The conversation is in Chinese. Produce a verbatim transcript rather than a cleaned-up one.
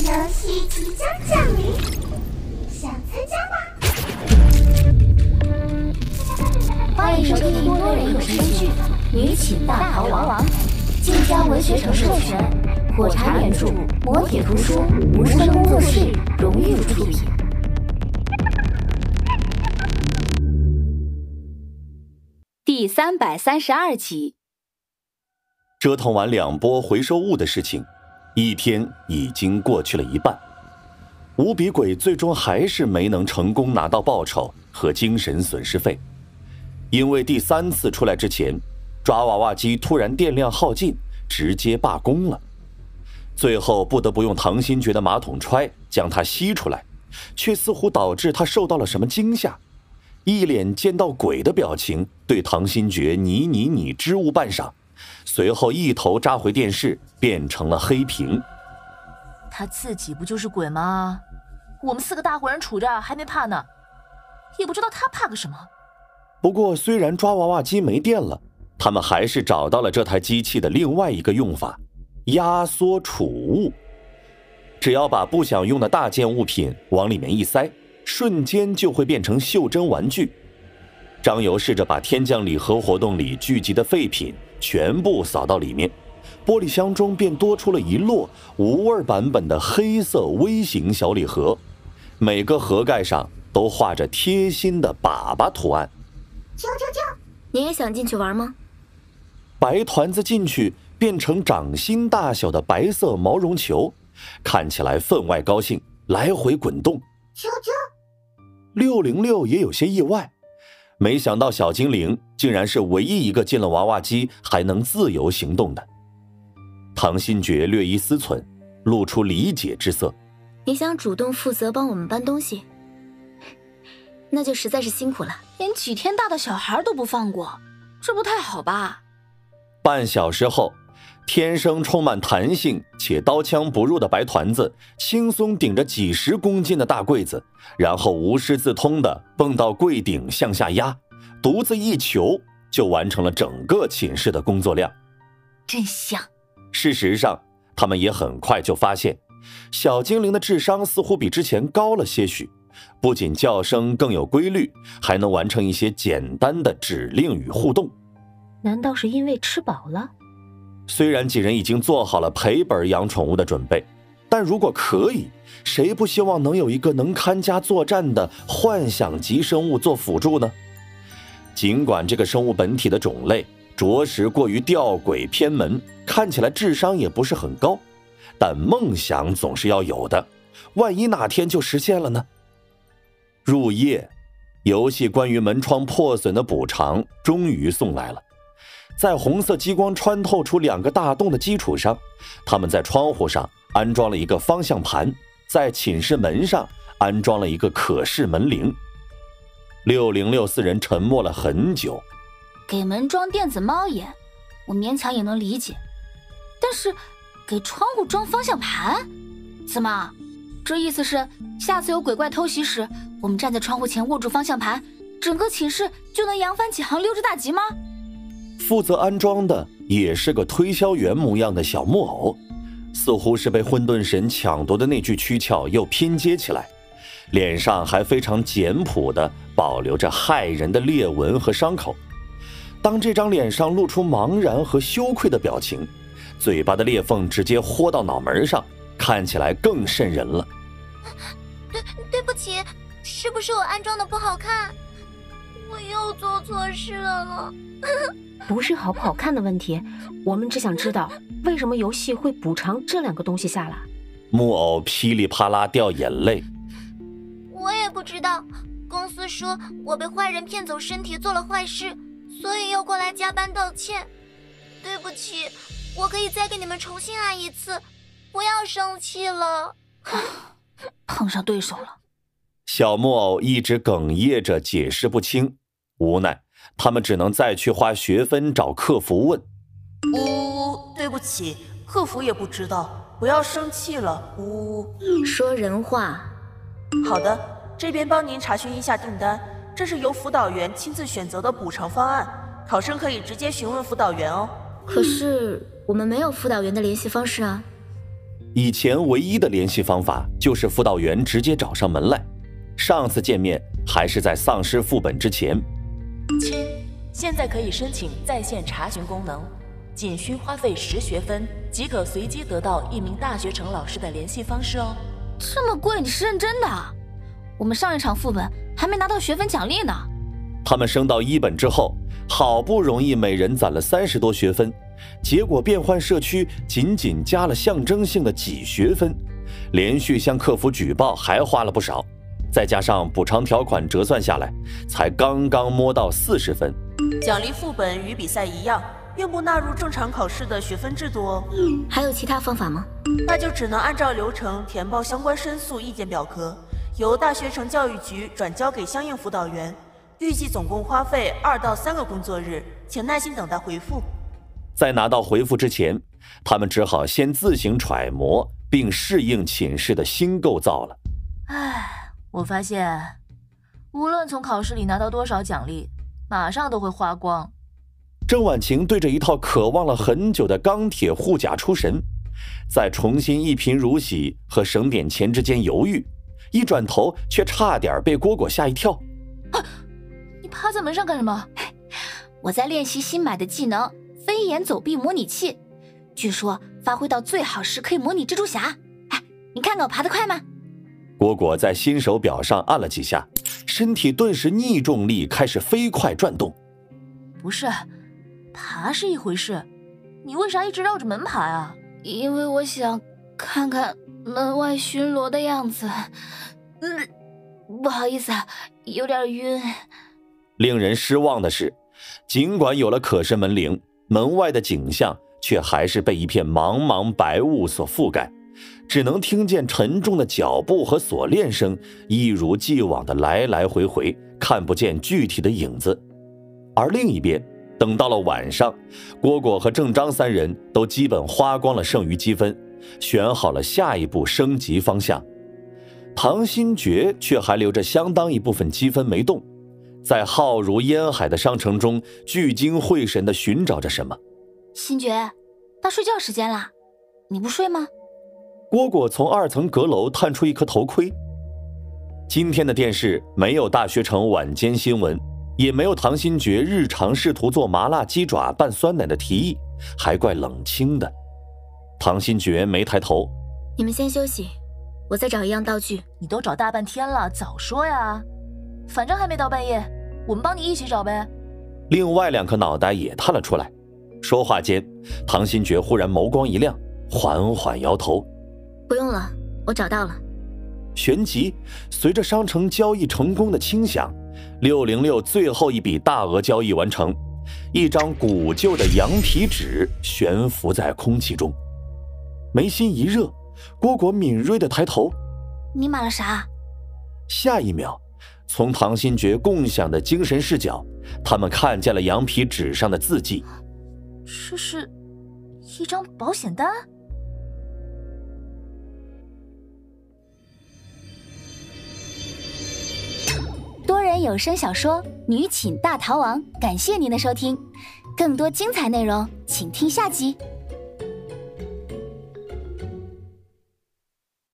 游戏即将降临，想参加吗？ 欢迎收听多人有声剧《女寝大逃亡》，晋江文学城授权，火柴原著，磨铁图书，无声工作室荣誉出品。 第三百三十二集。 折腾完两波回收物的事情，一天已经过去了一半。无比鬼最终还是没能成功拿到报酬和精神损失费，因为第三次出来之前，抓娃娃机突然电量耗尽，直接罢工了。最后不得不用唐新觉的马桶揣将它吸出来，却似乎导致他受到了什么惊吓，一脸见到鬼的表情，对唐新觉你你你支吾半晌，随后一头扎回电视，变成了黑屏。 他自己不就是鬼吗？我们四个大活人杵着还没怕呢，也不知道他怕个什么。 不过虽然抓娃娃机没电了，他们还是找到了这台机器的另外一个用法，压缩储物。只要把不想用的大件物品往里面一塞，瞬间就会变成袖珍玩具。张游试着把天降礼盒活动里聚集的废品全部扫到里面，玻璃箱中便多出了一摞无味版本的黑色微型小礼盒，每个盒盖上都画着贴心的粑粑图案。 啾啾啾， 你也想进去玩吗？ 白团子进去变成掌心大小的白色毛绒球，看起来分外高兴，来回滚动。 啾啾。 六零六也有些意外，没想到小精灵竟然是唯一一个进了娃娃机还能自由行动的。唐新觉略一思忖，露出理解之色。 你想主动负责帮我们搬东西，那就实在是辛苦了。 连几天大的小孩都不放过，这不太好吧？ 半小时后，天生充满弹性且刀枪不入的白团子轻松顶着几十公斤的大柜子，然后无师自通地蹦到柜顶向下压，独自一球就完成了整个寝室的工作量。 真香。 事实上，他们也很快就发现，小精灵的智商似乎比之前高了些许，不仅叫声更有规律，还能完成一些简单的指令与互动。 难道是因为吃饱了？ 虽然几人已经做好了赔本养宠物的准备，但如果可以，谁不希望能有一个能看家作战的幻想级生物做辅助呢？尽管这个生物本体的种类着实过于吊诡偏门，看起来智商也不是很高，但梦想总是要有的，万一哪天就实现了呢？入夜，游戏关于门窗破损的补偿终于送来了。在红色激光穿透出两个大洞的基础上，他们在窗户上安装了一个方向盘，在寝室门上安装了一个可视门铃。六零六四人沉默了很久。 给门装电子猫眼，我勉强也能理解，但是给窗户装方向盘，怎么？这意思是下次有鬼怪偷袭时，我们站在窗户前握住方向盘，整个寝室就能扬帆起航，溜之大吉吗？ 负责安装的也是个推销员模样的小木偶，似乎是被混沌神抢夺的那具躯壳又拼接起来，脸上还非常简朴地保留着骇人的裂纹和伤口。当这张脸上露出茫然和羞愧的表情，嘴巴的裂缝直接豁到脑门上，看起来更瘆人了。 对对不起，是不是我安装的不好看？我又做错事了。 不是好不好看的问题，我们只想知道为什么游戏会补偿这两个东西下来。 木偶噼里啪啦掉眼泪。 我也不知道，公司说我被坏人骗走身体做了坏事，所以要过来加班道歉。对不起，我可以再给你们重新按一次，不要生气了。 碰上对手了。 小木偶一直哽咽着解释不清，无奈他们只能再去花学分找客服问。 呜，对不起，客服也不知道，不要生气了。呜， 说人话。 好的，这边帮您查询一下订单，这是由辅导员亲自选择的补偿方案，考生可以直接询问辅导员哦。 可是我们没有辅导员的联系方式啊。 以前唯一的联系方法就是辅导员直接找上门来，上次见面还是在丧失副本之前。 亲，现在可以申请在线查询功能，仅需花费十学分即可随机得到一名大学城老师的联系方式哦。 这么贵，你是认真的？我们上一场副本还没拿到学分奖励呢。 他们升到一本之后，好不容易每人攒了三十多学分，结果变换社区仅仅加了象征性的几学分，连续向客服举报还花了不少，再加上补偿条款折算下来，才刚刚摸到四十分。 奖励副本与比赛一样，并不纳入正常考试的学分制度哦。 还有其他方法吗？ 那就只能按照流程填报相关申诉意见表格，由大学城教育局转交给相应辅导员。预计总共花费二到三个工作日，请耐心等待回复。 在拿到回复之前，他们只好先自行揣摩并适应寝室的新构造了。 唉，我发现，无论从考试里拿到多少奖励，马上都会花光。 郑婉晴对着一套渴望了很久的钢铁护甲出神，在重新一贫如洗和省点钱之间犹豫，一转头却差点被蝈蝈吓一跳。 啊，你趴在门上干什么？ 我在练习新买的技能飞檐走壁模拟器，据说发挥到最好时可以模拟蜘蛛侠。哎，你看看我爬得快吗？ 蝈蝈在新手表上按了几下，身体顿时逆重力开始飞快转动。 不是，爬是一回事，你为啥一直绕着门爬呀？ 因为我想看看门外巡逻的样子。嗯，不好意思，有点晕。 令人失望的是，尽管有了可视门铃，门外的景象却还是被一片茫茫白雾所覆盖，只能听见沉重的脚步和锁链声一如既往的来来回回，看不见具体的影子。而另一边，等到了晚上，蝈蝈和郑章三人都基本花光了剩余积分，选好了下一步升级方向。唐新觉却还留着相当一部分积分没动，在浩如烟海的商城中聚精会神地寻找着什么。 新觉，到睡觉时间啦，你不睡吗？ 蝈蝈从二层阁楼探出一颗头盔。今天的电视没有大学城晚间新闻，也没有唐新觉日常试图做麻辣鸡爪拌酸奶的提议，还怪冷清的。唐新觉没抬头。 你们先休息，我再找一样道具。 你都找大半天了，早说呀！反正还没到半夜，我们帮你一起找呗。 另外两颗脑袋也探了出来。说话间，唐新觉忽然眸光一亮，缓缓摇头：“ 不用了，我找到了。” 旋即，随着商城交易成功的轻响，六零六最后一笔大额交易完成，一张古旧的羊皮纸悬浮在空气中。眉心一热，蝈蝈敏锐地抬头：“ 你买了啥？” 下一秒，从唐新觉共享的精神视角，他们看见了羊皮纸上的字迹。 这是一张保险单？ 多人有声小说《女寝大逃亡》，感谢您的收听，更多精彩内容请听下集。